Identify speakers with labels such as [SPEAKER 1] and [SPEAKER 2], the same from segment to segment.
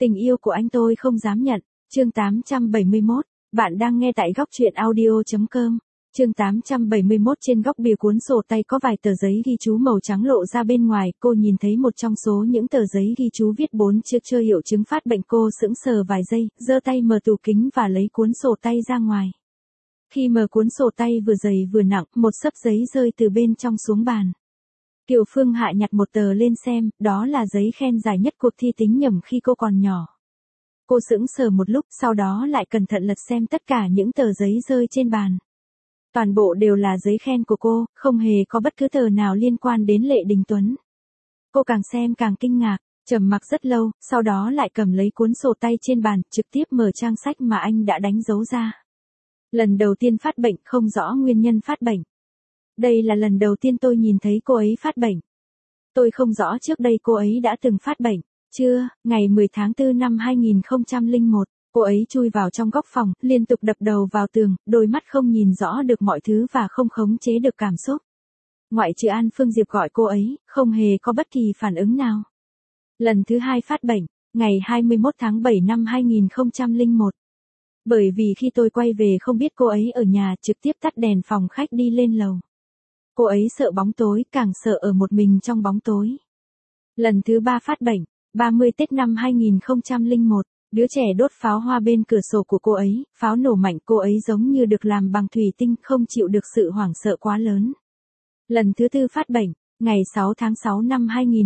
[SPEAKER 1] Tình yêu của anh tôi không dám nhận. Chương 871. Bạn đang nghe tại góc truyện audio.com. Chương 871. Trên góc bìa cuốn sổ tay có vài tờ giấy ghi chú màu trắng lộ ra bên ngoài. Cô nhìn thấy một trong số những tờ giấy ghi chú viết 4 chữ chưa hiệu chứng phát bệnh. Cô sững sờ vài giây, giơ tay mở tủ kính và lấy cuốn sổ tay ra ngoài. Khi mở cuốn sổ tay vừa dày vừa nặng, một xấp giấy rơi từ bên trong xuống bàn. Kiều Phương Hạ nhặt một tờ lên xem, đó là giấy khen giải nhất cuộc thi tính nhẩm khi cô còn nhỏ. Cô sững sờ một lúc, sau đó lại cẩn thận lật xem tất cả những tờ giấy rơi trên bàn. Toàn bộ đều là giấy khen của cô, không hề có bất cứ tờ nào liên quan đến Lê Đình Tuấn. Cô càng xem càng kinh ngạc, trầm mặc rất lâu, sau đó lại cầm lấy cuốn sổ tay trên bàn, trực tiếp mở trang sách mà anh đã đánh dấu ra. Lần đầu tiên phát bệnh, không rõ nguyên nhân phát bệnh. Đây là lần đầu tiên tôi nhìn thấy cô ấy phát bệnh. Tôi không rõ trước đây cô ấy đã từng phát bệnh. Chưa, ngày 10 tháng 4 năm 2001, cô ấy chui vào trong góc phòng, liên tục đập đầu vào tường, đôi mắt không nhìn rõ được mọi thứ và không khống chế được cảm xúc. Ngoại trừ An Phương Diệp gọi cô ấy, không hề có bất kỳ phản ứng nào. Lần thứ hai phát bệnh, ngày 21 tháng 7 năm 2001. Bởi vì khi tôi quay về không biết cô ấy ở nhà, trực tiếp tắt đèn phòng khách đi lên lầu. Cô ấy sợ bóng tối, càng sợ ở một mình trong bóng tối. Lần thứ ba phát bệnh, 30 Tết năm 2001, đứa trẻ đốt pháo hoa bên cửa sổ của cô ấy, pháo nổ mạnh, cô ấy giống như được làm bằng thủy tinh, không chịu được sự hoảng sợ quá lớn. Lần thứ tư phát bệnh, ngày 6 tháng 6 năm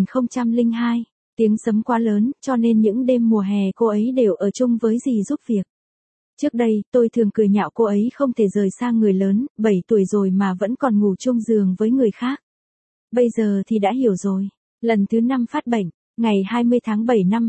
[SPEAKER 1] 2002, tiếng sấm quá lớn, cho nên những đêm mùa hè cô ấy đều ở chung với dì giúp việc. Trước đây, tôi thường cười nhạo cô ấy không thể rời xa người lớn, 7 tuổi rồi mà vẫn còn ngủ chung giường với người khác. Bây giờ thì đã hiểu rồi. Lần thứ 5 phát bệnh, ngày 20 tháng 7 năm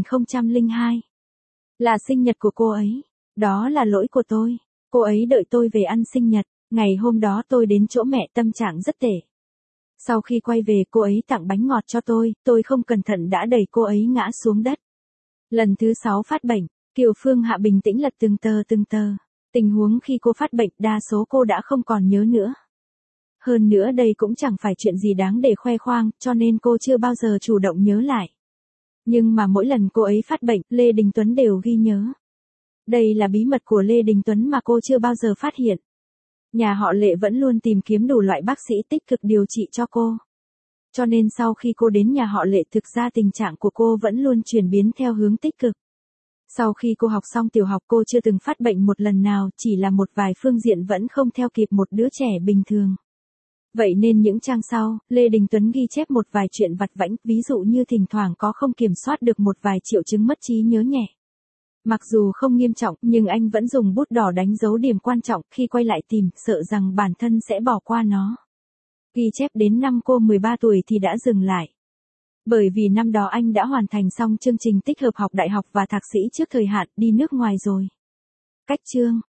[SPEAKER 1] 2002. Là sinh nhật của cô ấy. Đó là lỗi của tôi. Cô ấy đợi tôi về ăn sinh nhật. Ngày hôm đó tôi đến chỗ mẹ, tâm trạng rất tệ. Sau khi quay về cô ấy tặng bánh ngọt cho tôi không cẩn thận đã đẩy cô ấy ngã xuống đất. Lần thứ 6 phát bệnh, Kiều Phương Hạ bình tĩnh lật từng tờ. Tình huống khi cô phát bệnh đa số cô đã không còn nhớ nữa. Hơn nữa đây cũng chẳng phải chuyện gì đáng để khoe khoang, cho nên cô chưa bao giờ chủ động nhớ lại. Nhưng mà mỗi lần cô ấy phát bệnh, Lê Đình Tuấn đều ghi nhớ. Đây là bí mật của Lê Đình Tuấn mà cô chưa bao giờ phát hiện. Nhà họ Lê vẫn luôn tìm kiếm đủ loại bác sĩ tích cực điều trị cho cô. Cho nên sau khi cô đến nhà họ Lê, thực ra tình trạng của cô vẫn luôn chuyển biến theo hướng tích cực. Sau khi cô học xong tiểu học, cô chưa từng phát bệnh một lần nào, chỉ là một vài phương diện vẫn không theo kịp một đứa trẻ bình thường. Vậy nên những trang sau, Lê Đình Tuấn ghi chép một vài chuyện vặt vãnh, ví dụ như thỉnh thoảng có không kiểm soát được một vài triệu chứng mất trí nhớ nhẹ. Mặc dù không nghiêm trọng, nhưng anh vẫn dùng bút đỏ đánh dấu điểm quan trọng, khi quay lại tìm, sợ rằng bản thân sẽ bỏ qua nó. Ghi chép đến năm cô 13 tuổi thì đã dừng lại. Bởi vì năm đó anh đã hoàn thành xong chương trình tích hợp học đại học và thạc sĩ trước thời hạn, đi nước ngoài rồi. Cách chương